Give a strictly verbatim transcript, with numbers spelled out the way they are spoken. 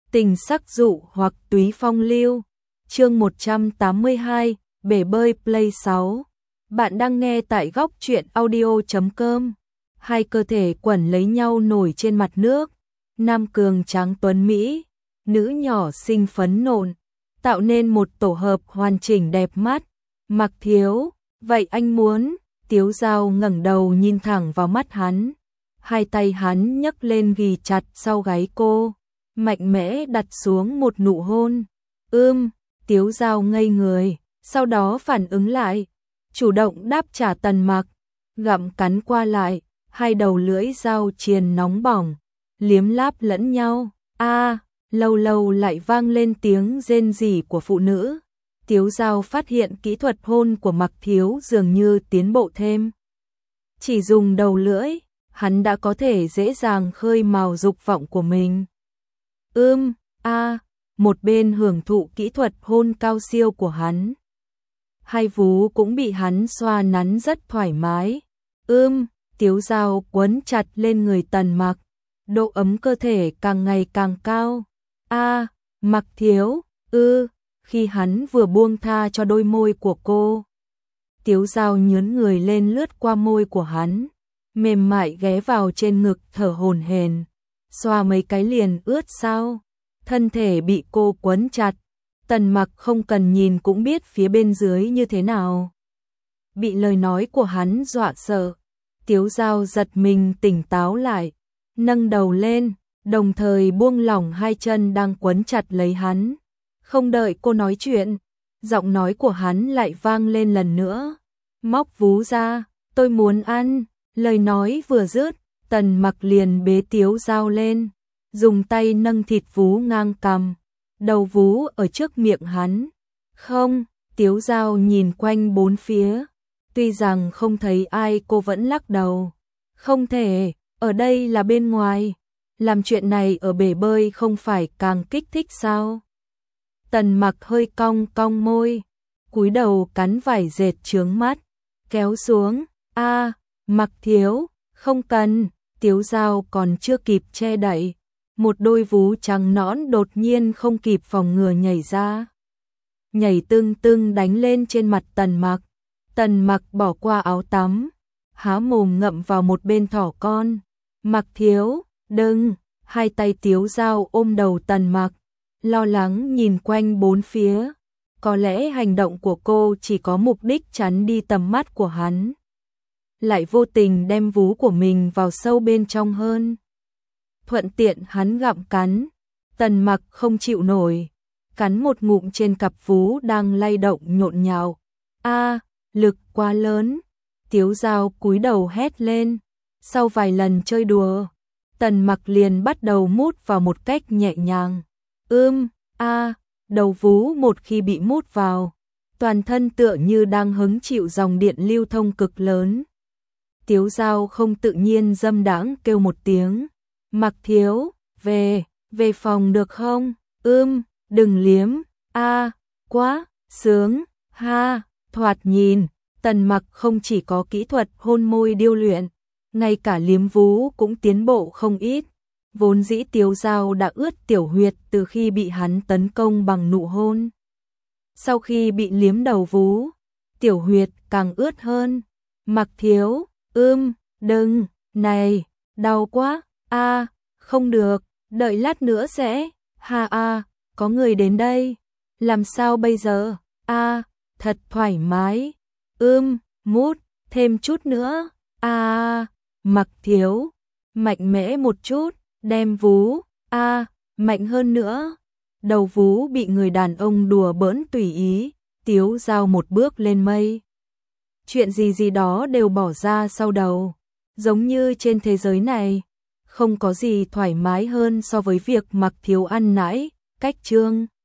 Tình sắc dụ hoặc túy phong lưu. Chương một trăm tám mươi hai, bể bơi Play sáu. Bạn đang nghe tại góc truyện audio chấm com. Hai cơ thể quẩn lấy nhau nổi trên mặt nước. Nam cường tráng tuấn Mỹ, nữ nhỏ xinh phấn nộn, tạo nên một tổ hợp hoàn chỉnh đẹp mắt. Mặc Thiếu, vậy anh muốn? Tiếu Dao ngẩng đầu nhìn thẳng vào mắt hắn. Hai tay hắn nhấc lên ghì chặt sau gáy cô, mạnh mẽ đặt xuống một nụ hôn. Ưm, Tiếu Dao ngây người, sau đó phản ứng lại, chủ động đáp trả Tần Mặc, gặm cắn qua lại, hai đầu lưỡi dao triền nóng bỏng, liếm láp lẫn nhau. A, à, lâu lâu lại vang lên tiếng rên rỉ của phụ nữ. Tiếu Dao phát hiện kỹ thuật hôn của Mặc Thiếu dường như tiến bộ thêm. Chỉ dùng đầu lưỡi, hắn đã có thể dễ dàng khơi mào dục vọng của mình. Ưm, a, à, một bên hưởng thụ kỹ thuật hôn cao siêu của hắn. Hai vú cũng bị hắn xoa nắn rất thoải mái. Ưm, Tiếu Dao quấn chặt lên người Tần Mặc, độ ấm cơ thể càng ngày càng cao. A, à, Mặc Thiếu, ư, khi hắn vừa buông tha cho đôi môi của cô. Tiếu Dao nhướn người lên lướt qua môi của hắn, mềm mại ghé vào trên ngực thở hổn hển, xoa mấy cái liền ướt sao. Thân thể bị cô quấn chặt, Tần Mặc không cần nhìn cũng biết phía bên dưới như thế nào. Bị lời nói của hắn dọa sợ, Tiếu Dao giật mình tỉnh táo lại, nâng đầu lên, đồng thời buông lỏng hai chân đang quấn chặt lấy hắn. Không đợi cô nói chuyện, giọng nói của hắn lại vang lên lần nữa. Móc vú ra, tôi muốn ăn. Lời nói vừa dứt, Tần Mặc liền bế Tiếu Dao lên, dùng tay nâng thịt vú ngang cằm, đầu vú ở trước miệng hắn. Không, Tiếu Dao nhìn quanh bốn phía, tuy rằng không thấy ai cô vẫn lắc đầu. Không thể, ở đây là bên ngoài, làm chuyện này ở bể bơi không phải càng kích thích sao? Tần Mặc hơi cong cong môi, cúi đầu cắn vải dệt chướng mắt, kéo xuống. A, à, Mặc Thiếu, không cần. Tiếu Dao còn chưa kịp che đậy, một đôi vú trắng nõn đột nhiên không kịp phòng ngừa nhảy ra, nhảy tưng tưng đánh lên trên mặt Tần Mặc. Tần Mặc bỏ qua áo tắm, há mồm ngậm vào một bên thỏ con. Mặc Thiếu, đừng. Hai tay Tiếu Dao ôm đầu Tần Mặc, lo lắng nhìn quanh bốn phía. Có lẽ hành động của cô chỉ có mục đích chắn đi tầm mắt của hắn, lại vô tình đem vú của mình vào sâu bên trong hơn. Thuận tiện hắn gặm cắn. Tần Mặc không chịu nổi, cắn một ngụm trên cặp vú đang lay động nhộn nhạo. A, à, lực quá lớn. Tiếu Dao cúi đầu hét lên. Sau vài lần chơi đùa, Tần Mặc liền bắt đầu mút vào một cách nhẹ nhàng. Ưm, a, à, đầu vú một khi bị mút vào, toàn thân tựa như đang hứng chịu dòng điện lưu thông cực lớn. Tiếu Dao không tự nhiên dâm đãng kêu một tiếng. Mặc Thiếu, về, về phòng được không? Ưm, đừng liếm. A, à, quá, sướng, ha, thoạt nhìn, Tần Mặc không chỉ có kỹ thuật hôn môi điêu luyện, ngay cả liếm vú cũng tiến bộ không ít. Vốn dĩ Tiếu Dao đã ướt tiểu huyệt từ khi bị hắn tấn công bằng nụ hôn. Sau khi bị liếm đầu vú, tiểu huyệt càng ướt hơn. Mặc Thiếu, ưm, đừng, này, đau quá. A, à, không được, đợi lát nữa sẽ. Ha a, à, có người đến đây. Làm sao bây giờ? A, à, thật thoải mái. Ưm, mút, thêm chút nữa. A, à, Mặc Thiếu, mạnh mẽ một chút, đem vú. A, à, mạnh hơn nữa. Đầu vú bị người đàn ông đùa bỡn tùy ý, Tiếu Dao một bước lên mây. Chuyện gì gì đó đều bỏ ra sau đầu. Giống như trên thế giới này, không có gì thoải mái hơn so với việc Mặc Thiếu ăn nãi, cách trương.